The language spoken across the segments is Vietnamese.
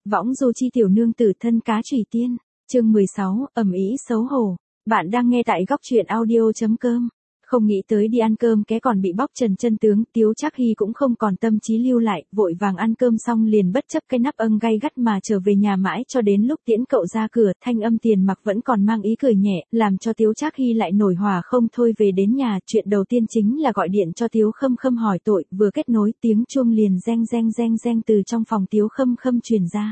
Võng du chi tiểu nương tử thân cá chủy tiên. Chương 16, ầm ĩ xấu hổ. Bạn đang nghe tại góc truyện audio.com. Không nghĩ tới đi ăn cơm ké còn bị bóc trần chân tướng, Tiếu Trác Hy cũng không còn tâm trí lưu lại, vội vàng ăn cơm xong liền bất chấp cái nắp âng gay gắt mà trở về nhà mãi cho đến lúc tiễn cậu ra cửa, thanh âm Tiền Mặc vẫn còn mang ý cười nhẹ, làm cho Tiếu Trác Hy lại nổi hỏa không thôi. Về đến nhà, chuyện đầu tiên chính là gọi điện cho Tiếu Khâm Khâm hỏi tội, vừa kết nối tiếng chuông liền reng reng reng reng từ trong phòng Tiếu Khâm Khâm truyền ra.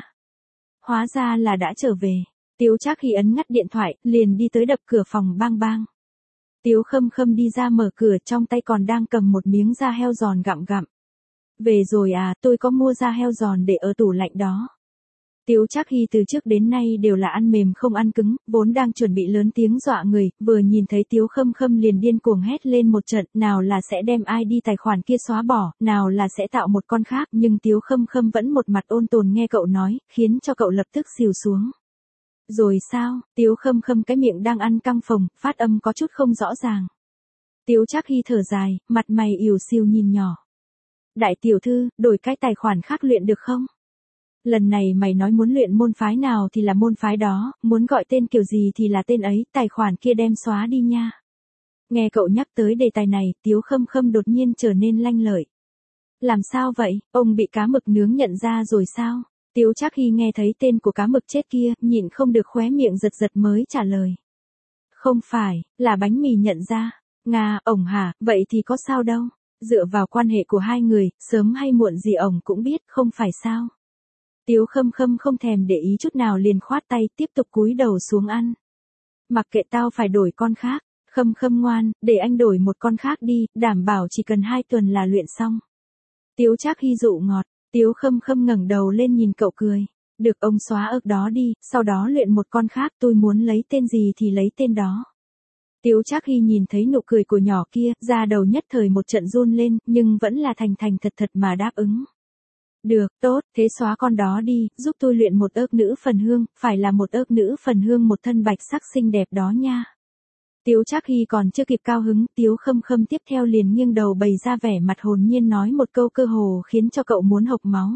Hóa ra là đã trở về. Tiếu Trác Hy ấn ngắt điện thoại, liền đi tới đập cửa phòng bang bang. Tiếu Khâm Khâm đi ra mở cửa, trong tay còn đang cầm một miếng da heo giòn gặm gặm. Về rồi à, tôi có mua da heo giòn để ở tủ lạnh đó. Tiếu Trác Hy từ trước đến nay đều là ăn mềm không ăn cứng, vốn đang chuẩn bị lớn tiếng dọa người, vừa nhìn thấy Tiếu Khâm Khâm liền điên cuồng hét lên một trận, nào là sẽ đem ID tài khoản kia xóa bỏ, nào là sẽ tạo một con khác, nhưng Tiếu Khâm Khâm vẫn một mặt ôn tồn nghe cậu nói, khiến cho cậu lập tức xìu xuống. Rồi sao? Tiếu Khâm Khâm cái miệng đang ăn căng phồng, phát âm có chút không rõ ràng. Tiếu Trác Hy thở dài, mặt mày ỉu xìu nhìn nhỏ. Đại tiểu thư, đổi cái tài khoản khác luyện được không? Lần này mày nói muốn luyện môn phái nào thì là môn phái đó, muốn gọi tên kiểu gì thì là tên ấy, tài khoản kia đem xóa đi nha. Nghe cậu nhắc tới đề tài này, Tiếu Khâm Khâm đột nhiên trở nên lanh lợi. Làm sao vậy, ông bị cá mực nướng nhận ra rồi sao? Tiếu Trác Hy nghe thấy tên của cá mực chết kia, nhịn không được khóe miệng giật giật mới trả lời. Không phải, là bánh mì nhận ra. Nga, ổng hả, vậy thì có sao đâu. Dựa vào quan hệ của hai người, sớm hay muộn gì ổng cũng biết, không phải sao. Tiếu Khâm Khâm không thèm để ý chút nào liền khoát tay, tiếp tục cúi đầu xuống ăn. Mặc kệ tao phải đổi con khác, Khâm Khâm ngoan, để anh đổi một con khác đi, đảm bảo chỉ cần 2 tuần là luyện xong. Tiếu Trác Hy dụ ngọt. Tiếu Khâm Khâm ngẩng đầu lên nhìn cậu cười. Được, ông xóa ức đó đi, sau đó luyện một con khác, tôi muốn lấy tên gì thì lấy tên đó. Tiếu Trác Hy nhìn thấy nụ cười của nhỏ kia, da đầu nhất thời một trận run lên, nhưng vẫn là thành thành thật thật mà đáp ứng. Được, tốt, thế xóa con đó đi, giúp tôi luyện một ức nữ phần hương, phải là một ức nữ phần hương một thân bạch sắc xinh đẹp đó nha. Tiếu Trác Hy còn chưa kịp cao hứng, Tiếu Khâm Khâm tiếp theo liền nghiêng đầu bày ra vẻ mặt hồn nhiên nói một câu cơ hồ khiến cho cậu muốn hộc máu.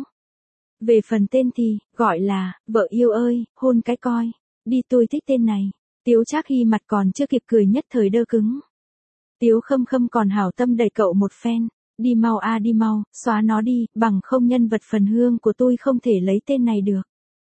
Về phần tên thì, gọi là, vợ yêu ơi, hôn cái coi. Đi, tôi thích tên này. Tiếu Trác Hy mặt còn chưa kịp cười nhất thời đơ cứng. Tiếu Khâm Khâm còn hảo tâm đẩy cậu một phen. Đi mau a đi mau, xóa nó đi, bằng không nhân vật phần hương của tôi không thể lấy tên này được.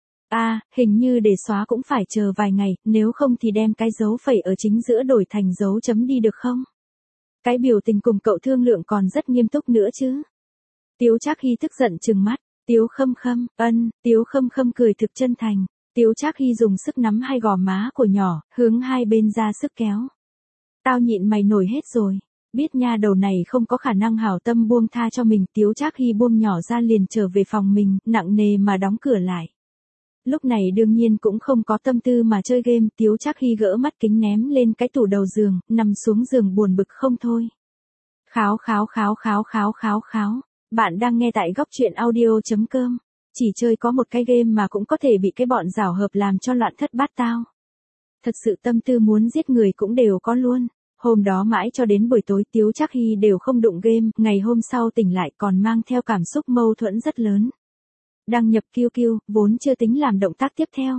Hình như để xóa cũng phải chờ vài ngày, nếu không thì đem cái dấu phẩy ở chính giữa đổi thành dấu chấm đi được không? Cái biểu tình cùng cậu thương lượng còn rất nghiêm túc nữa chứ. Tiếu Trác Hy tức giận trừng mắt. Tiếu Khâm Khâm, Tiếu Khâm Khâm cười thực chân thành. Tiếu Trác Hy dùng sức nắm hai gò má của nhỏ, hướng hai bên ra sức kéo. Tao nhịn mày nổi hết rồi. Biết nha đầu này không có khả năng hảo tâm buông tha cho mình, Tiếu Trác Hy buông nhỏ ra liền trở về phòng mình, nặng nề mà đóng cửa lại. Lúc này đương nhiên cũng không có tâm tư mà chơi game, Tiếu Trác Hy gỡ mắt kính ném lên cái tủ đầu giường, nằm xuống giường buồn bực không thôi. Kháo kháo kháo kháo kháo kháo kháo. Bạn đang nghe tại góc truyện audio.com. Chỉ chơi có một cái game mà cũng có thể bị cái bọn giảo hợp làm cho loạn thất bát tao. Thật sự tâm tư muốn giết người cũng đều có luôn. Hôm đó mãi cho đến buổi tối Tiếu Trác Hy đều không đụng game, ngày hôm sau tỉnh lại còn mang theo cảm xúc mâu thuẫn rất lớn. Đăng nhập QQ, vốn chưa tính làm động tác tiếp theo.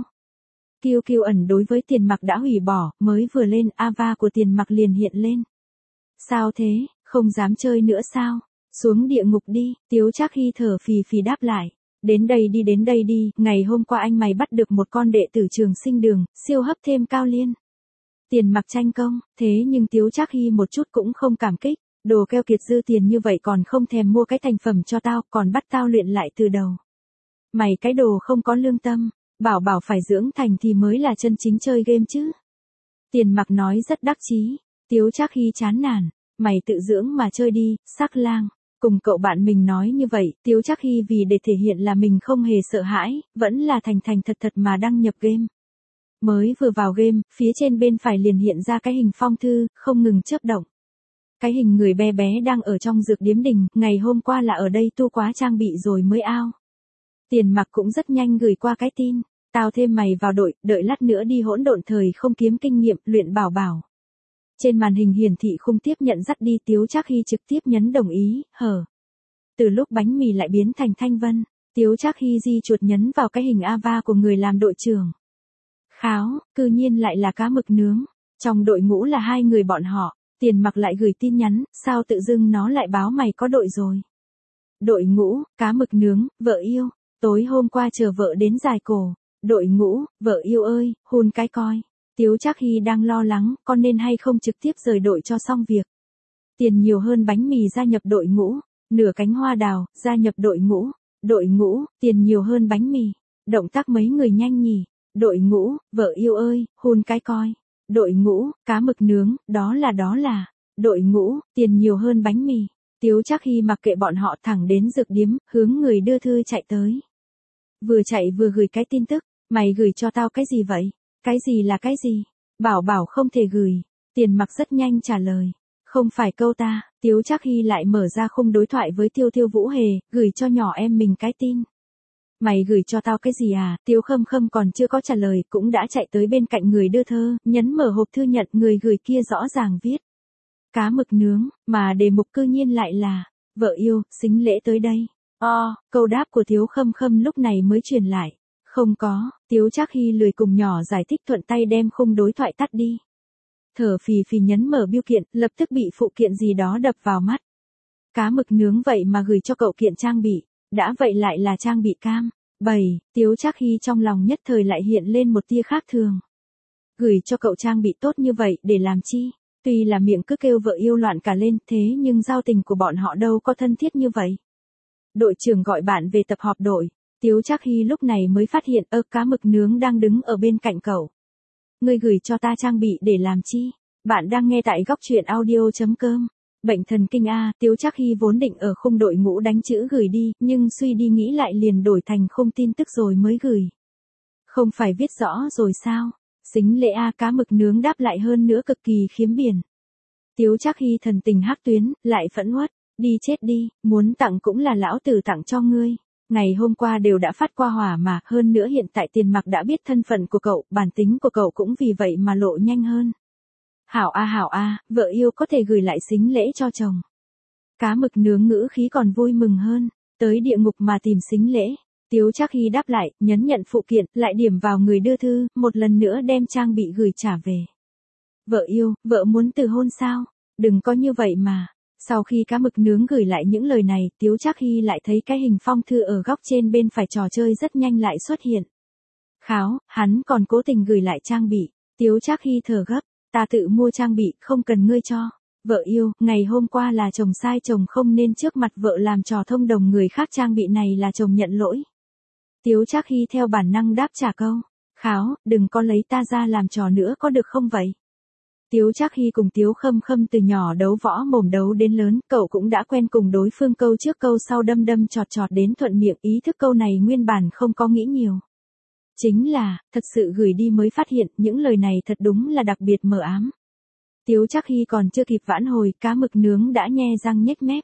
QQ ẩn đối với Tiền Mặc đã hủy bỏ, mới vừa lên Ava của Tiền Mặc liền hiện lên. Sao thế, không dám chơi nữa sao? Xuống địa ngục đi, Tiếu Trác Hy thở phì phì đáp lại. Đến đây đi, ngày hôm qua anh mày bắt được một con đệ tử trường sinh đường, siêu hấp thêm cao liên. Tiền Mặc tranh công, thế nhưng Tiếu Trác Hy một chút cũng không cảm kích. Đồ keo kiệt dư tiền như vậy còn không thèm mua cái thành phẩm cho tao, còn bắt tao luyện lại từ đầu. Mày cái đồ không có lương tâm, bảo phải dưỡng thành thì mới là chân chính chơi game chứ. Tiền Mặc nói rất đắc chí. Tiếu Trác Hy chán nản, mày tự dưỡng mà chơi đi, sắc lang. Cùng cậu bạn mình nói như vậy, Tiếu Trác Hy vì để thể hiện là mình không hề sợ hãi, vẫn là thành thật mà đăng nhập game. Mới vừa vào game, phía trên bên phải liền hiện ra cái hình phong thư, không ngừng chớp động. Cái hình người bé bé đang ở trong dược điếm đình, ngày hôm qua là ở đây tu quá trang bị rồi mới ao. Tiền Mặc cũng rất nhanh gửi qua cái tin, tao thêm mày vào đội, đợi lát nữa đi hỗn độn thời không kiếm kinh nghiệm, luyện bảo. Trên màn hình hiển thị khung tiếp nhận dắt đi, Tiếu Trác Hy trực tiếp nhấn đồng ý, Từ lúc bánh mì lại biến thành Thanh Vân, Tiếu Trác Hy di chuột nhấn vào cái hình avatar của người làm đội trưởng. Kháo, cư nhiên lại là cá mực nướng. Trong đội ngũ là hai người bọn họ, Tiền Mặc lại gửi tin nhắn, sao tự dưng nó lại báo mày có đội rồi. Đội ngũ, cá mực nướng, vợ yêu, tối hôm qua chờ vợ đến dài cổ. Đội ngũ, vợ yêu ơi, hôn cái coi. Tiếu Trác Hy đang lo lắng, có nên hay không trực tiếp rời đội cho xong việc. Tiền nhiều hơn bánh mì gia nhập đội ngũ, nửa cánh hoa đào, gia nhập đội ngũ. Đội ngũ, tiền nhiều hơn bánh mì. Động tác mấy người nhanh nhỉ. Đội ngũ, vợ yêu ơi, hôn cái coi. Đội ngũ, cá mực nướng, đó là. Đội ngũ, tiền nhiều hơn bánh mì. Tiếu Trác Hy mặc kệ bọn họ thẳng đến dược điếm, hướng người đưa thư chạy tới. Vừa chạy vừa gửi cái tin tức, mày gửi cho tao cái gì vậy? Cái gì là cái gì? Bảo không thể gửi. Tiền Mặc rất nhanh trả lời. Không phải câu ta, Tiếu Trác Hy lại mở ra khung đối thoại với Tiêu Vũ Hề, gửi cho nhỏ em mình cái tin. Mày gửi cho tao cái gì à? Tiếu Khâm Khâm còn chưa có trả lời, cũng đã chạy tới bên cạnh người đưa thơ, nhấn mở hộp thư nhận, người gửi kia rõ ràng viết. Cá mực nướng, mà đề mục cư nhiên lại là, vợ yêu, xính lễ tới đây. Câu đáp của Tiếu Khâm Khâm lúc này mới truyền lại. Không có, Tiếu Trác Hy lười cùng nhỏ giải thích, thuận tay đem khung đối thoại tắt đi. Thở phì phì nhấn mở bưu kiện, lập tức bị phụ kiện gì đó đập vào mắt. Cá mực nướng vậy mà gửi cho cậu kiện trang bị, đã vậy lại là trang bị cam. Tiếu Trác Hy trong lòng nhất thời lại hiện lên một tia khác thường. Gửi cho cậu trang bị tốt như vậy để làm chi? Tuy là miệng cứ kêu vợ yêu loạn cả lên, thế nhưng giao tình của bọn họ đâu có thân thiết như vậy. Đội trưởng gọi bạn về tập họp đội. Tiếu Trác Hy lúc này mới phát hiện cá mực nướng đang đứng ở bên cạnh cậu. Ngươi gửi cho ta trang bị để làm chi? Bạn đang nghe tại góc truyện audio.com. Bệnh thần kinh A, Tiếu Trác Hy vốn định ở khung đội ngũ đánh chữ gửi đi, nhưng suy đi nghĩ lại liền đổi thành khung tin tức rồi mới gửi. Không phải viết rõ rồi sao? Xính lễ A, cá mực nướng đáp lại hơn nữa cực kỳ khiếm biển. Tiếu Trác Hy thần tình hắc tuyến, lại phẫn uất, đi chết đi, muốn tặng cũng là lão tử tặng cho ngươi. Ngày hôm qua đều đã phát qua hỏa mà, hơn nữa hiện tại Tiền Mặc đã biết thân phận của cậu, bản tính của cậu cũng vì vậy mà lộ nhanh hơn. Hảo a, vợ yêu có thể gửi lại xính lễ cho chồng. Cá mực nướng ngữ khí còn vui mừng hơn, tới địa ngục mà tìm xính lễ. Tiếu Trác Hy đáp lại, nhấn nhận phụ kiện, lại điểm vào người đưa thư, một lần nữa đem trang bị gửi trả về. Vợ yêu, vợ muốn từ hôn sao? Đừng có như vậy mà. Sau khi cá mực nướng gửi lại những lời này, Tiếu Trác Hy lại thấy cái hình phong thư ở góc trên bên phải trò chơi rất nhanh lại xuất hiện. Kháo, hắn còn cố tình gửi lại trang bị. Tiếu Trác Hy thở gấp, ta tự mua trang bị, không cần ngươi cho. Vợ yêu, ngày hôm qua là chồng sai, chồng không nên trước mặt vợ làm trò thông đồng người khác, trang bị này là chồng nhận lỗi. Tiếu Trác Hy theo bản năng đáp trả câu. Kháo, đừng có lấy ta ra làm trò nữa có được không vậy? Tiếu Trác Hy cùng Tiếu Khâm Khâm từ nhỏ đấu võ mồm đấu đến lớn, cậu cũng đã quen cùng đối phương câu trước câu sau đâm chọt đến thuận miệng, ý thức câu này nguyên bản không có nghĩ nhiều. Chính là, thật sự gửi đi mới phát hiện, những lời này thật đúng là đặc biệt mờ ám. Tiếu Trác Hy còn chưa kịp vãn hồi, cá mực nướng đã nhe răng nhếch mép.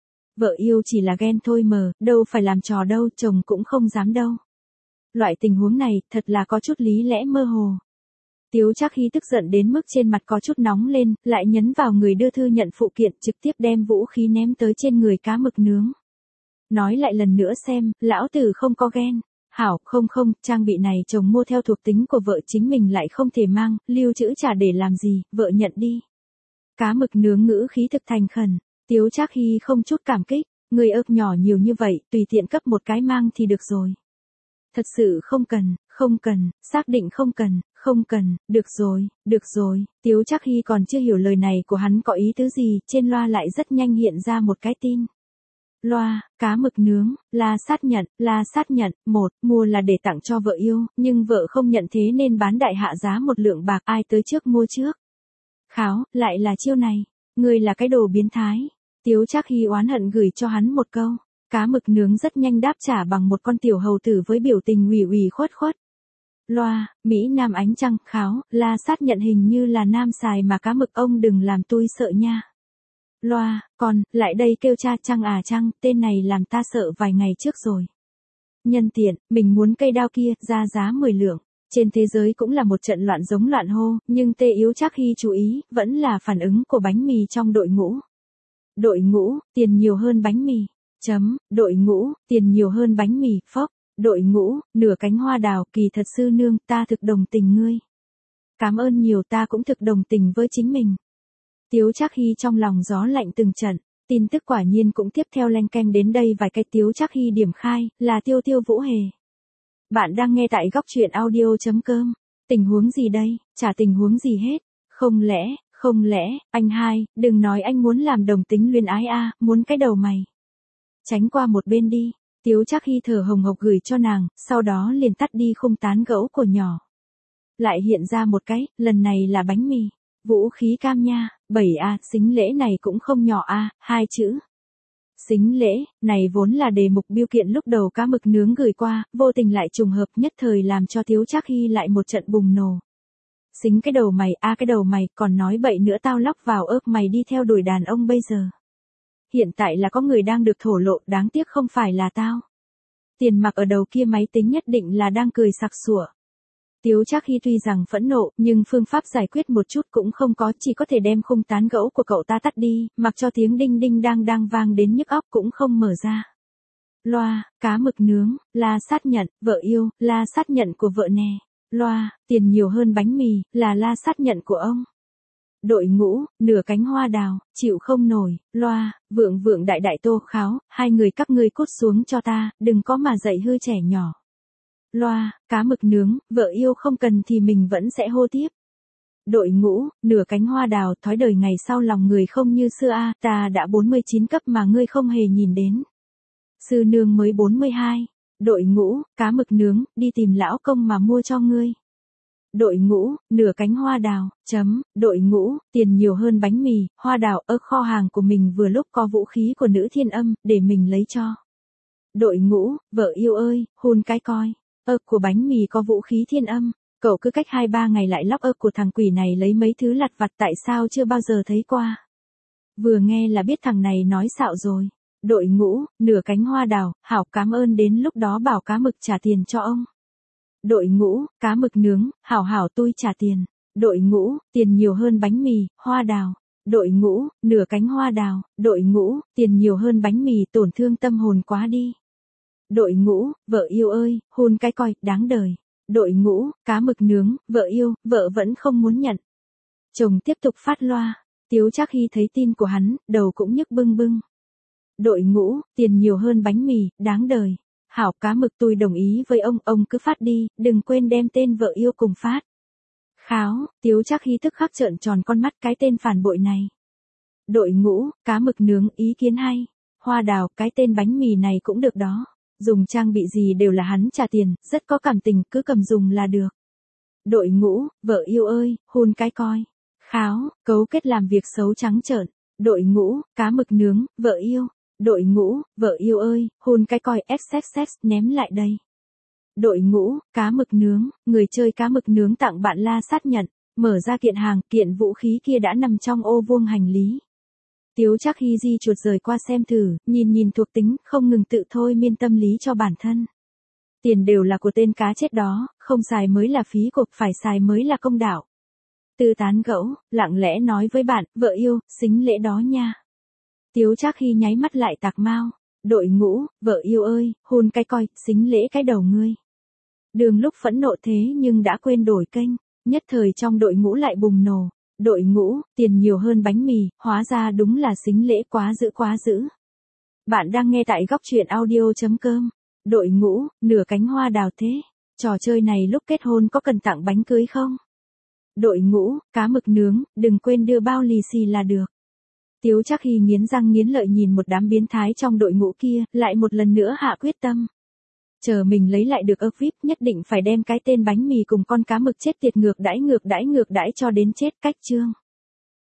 Vợ yêu chỉ là ghen thôi mờ, đâu phải làm trò đâu, chồng cũng không dám đâu. Loại tình huống này, thật là có chút lý lẽ mơ hồ. Tiếu Trác Hy tức giận đến mức trên mặt có chút nóng lên, lại nhấn vào người đưa thư nhận phụ kiện, trực tiếp đem vũ khí ném tới trên người cá mực nướng. Nói lại lần nữa xem, lão tử không có ghen. Hảo, không, trang bị này chồng mua theo thuộc tính của vợ, chính mình lại không thể mang, lưu trữ trả để làm gì, vợ nhận đi. Cá mực nướng ngữ khí thực thành khẩn. Tiếu Trác Hy không chút cảm kích, người ớt nhỏ nhiều như vậy, tùy tiện cấp một cái mang thì được rồi. Thật sự không cần, xác định không cần, được rồi, Tiếu Trác Hy còn chưa hiểu lời này của hắn có ý tứ gì, trên loa lại rất nhanh hiện ra một cái tin. Loa, cá mực nướng, la sát nhận, mua là để tặng cho vợ yêu, nhưng vợ không nhận thế nên bán đại hạ giá một lượng bạc, ai tới trước mua trước. Kháo, lại là chiêu này, ngươi là cái đồ biến thái. Tiếu Trác Hy oán hận gửi cho hắn một câu. Cá mực nướng rất nhanh đáp trả bằng một con tiểu hầu tử với biểu tình ủy khuất. Loa, Mỹ Nam ánh trăng, kháo, la sát nhận hình như là nam xài mà cá mực ông đừng làm tôi sợ nha. Loa, còn, lại đây kêu cha trăng à trăng, tên này làm ta sợ vài ngày trước rồi. Nhân tiện, mình muốn cây đao kia, ra giá 10 lượng. Trên thế giới cũng là một trận loạn giống loạn hô, nhưng Tiếu Trác Hy chú ý, vẫn là phản ứng của bánh mì trong đội ngũ. Đội ngũ, tiền nhiều hơn bánh mì. Đội ngũ, tiền nhiều hơn bánh mì, phốc. Đội ngũ, nửa cánh hoa đào, kỳ thật sư nương, ta thực đồng tình ngươi. Cảm ơn nhiều, ta cũng thực đồng tình với chính mình. Tiếu Trác Hy trong lòng gió lạnh từng trận, tin tức quả nhiên cũng tiếp theo leng keng đến đây vài cái. Tiếu Trác Hy điểm khai, là Tiêu Tiêu Vũ Hề. Bạn đang nghe tại góc truyện audio.com. Tình huống gì đây, chả tình huống gì hết. Không lẽ, anh hai, đừng nói anh muốn làm đồng tính luyến ái a, muốn cái đầu mày. Tránh qua một bên đi, Tiếu Trác Hy thở hồng hộc gửi cho nàng, sau đó liền tắt đi khung tán gẫu của nhỏ. Lại hiện ra một cái, lần này là bánh mì. Vũ khí cam nha, 7A, xính lễ này cũng không nhỏ a, 2 chữ. Xính lễ, này vốn là đề mục biêu kiện lúc đầu cá mực nướng gửi qua, vô tình lại trùng hợp nhất thời làm cho Tiếu Trác Hy lại một trận bùng nổ. Xính cái đầu mày, cái đầu mày, còn nói bậy nữa, tao lóc vào ớp mày đi theo đuổi đàn ông bây giờ. Hiện tại là có người đang được thổ lộ, đáng tiếc không phải là tao. Tiền Mặc ở đầu kia máy tính nhất định là đang cười sặc sủa. Tiếu Trác Hy tuy rằng phẫn nộ, nhưng phương pháp giải quyết một chút cũng không có, chỉ có thể đem khung tán gẫu của cậu ta tắt đi, mặc cho tiếng đinh đinh đang vang đến nhức óc cũng không mở ra. Loa, cá mực nướng, là xác nhận, vợ yêu, là xác nhận của vợ nè. Loa, tiền nhiều hơn bánh mì, là xác nhận của ông. Đội ngũ, nửa cánh hoa đào, chịu không nổi. Loa, vượng đại đại Tô Kháo, hai người các ngươi cút xuống cho ta, đừng có mà dạy hư trẻ nhỏ. Loa, cá mực nướng, vợ yêu không cần thì mình vẫn sẽ hô tiếp. Đội ngũ, nửa cánh hoa đào, thói đời ngày sau lòng người không như xưa a, ta đã 49 cấp mà ngươi không hề nhìn đến. Sư nương mới 42. Đội ngũ, cá mực nướng, đi tìm lão công mà mua cho ngươi. Đội ngũ, nửa cánh hoa đào, đội ngũ, tiền nhiều hơn bánh mì, hoa đào, kho hàng của mình vừa lúc có vũ khí của nữ thiên âm, để mình lấy cho. Đội ngũ, vợ yêu ơi, hôn cái coi. Của bánh mì có vũ khí thiên âm, cậu cứ cách 2-3 ngày lại lóc của thằng quỷ này lấy mấy thứ lặt vặt, tại sao chưa bao giờ thấy qua. Vừa nghe là biết thằng này nói xạo rồi. Đội ngũ, nửa cánh hoa đào, hảo, cảm ơn, đến lúc đó bảo cá mực trả tiền cho ông. Đội ngũ, cá mực nướng, hảo tôi trả tiền. Đội ngũ, tiền nhiều hơn bánh mì, hoa đào. Đội ngũ, nửa cánh hoa đào. Đội ngũ, tiền nhiều hơn bánh mì, tổn thương tâm hồn quá đi. Đội ngũ, vợ yêu ơi, hôn cái coi, đáng đời. Đội ngũ, cá mực nướng, vợ yêu, vợ vẫn không muốn nhận. Chồng tiếp tục phát loa. Tiếu Trác Hy thấy tin của hắn, đầu cũng nhức bưng bưng. Đội ngũ, tiền nhiều hơn bánh mì, đáng đời. Hảo, cá mực tôi đồng ý với ông cứ phát đi, đừng quên đem tên vợ yêu cùng phát. Kháo, Tiếu Trác Hy tức khắc trợn tròn con mắt, cái tên phản bội này. Đội ngũ, cá mực nướng, ý kiến hay. Hoa đào, cái tên bánh mì này cũng được đó. Dùng trang bị gì đều là hắn trả tiền, rất có cảm tình, cứ cầm dùng là được. Đội ngũ, vợ yêu ơi, hôn cái coi. Kháo, cấu kết làm việc xấu trắng trợn. Đội ngũ, cá mực nướng, vợ yêu. Đội ngũ, vợ yêu ơi, hôn cái coi, xxx, ném lại đây. Đội ngũ, cá mực nướng, người chơi cá mực nướng tặng bạn la xác nhận, mở ra kiện hàng, kiện vũ khí kia đã nằm trong ô vuông hành lý. Tiếu Trác Hy di chuột rời qua xem thử, nhìn thuộc tính, không ngừng tự thôi miên tâm lý cho bản thân. Tiền đều là của tên cá chết đó, không xài mới là phí cuộc, phải xài mới là công đạo. Tư tán gẫu, lặng lẽ nói với bạn, vợ yêu, xính lễ đó nha. Tiếu Trác Hy nháy mắt lại tạc mau. Đội ngũ, vợ yêu ơi, hôn cái coi, xính lễ cái đầu ngươi. Đường lúc phẫn nộ thế nhưng đã quên đổi kênh, nhất thời trong đội ngũ lại bùng nổ. Đội ngũ, tiền nhiều hơn bánh mì, hóa ra đúng là xính lễ, quá dữ. Bạn đang nghe tại góc truyện audio.com. Đội ngũ, nửa cánh hoa đào thế. Trò chơi này lúc kết hôn có cần tặng bánh cưới không? Đội ngũ, cá mực nướng, đừng quên đưa bao lì xì là được. Tiếu Trác Hy nghiến răng nghiến lợi nhìn một đám biến thái trong đội ngũ kia, lại một lần nữa hạ quyết tâm. Chờ mình lấy lại được ớp VIP, nhất định phải đem cái tên bánh mì cùng con cá mực chết tiệt ngược đãi cho đến chết. Cách chương.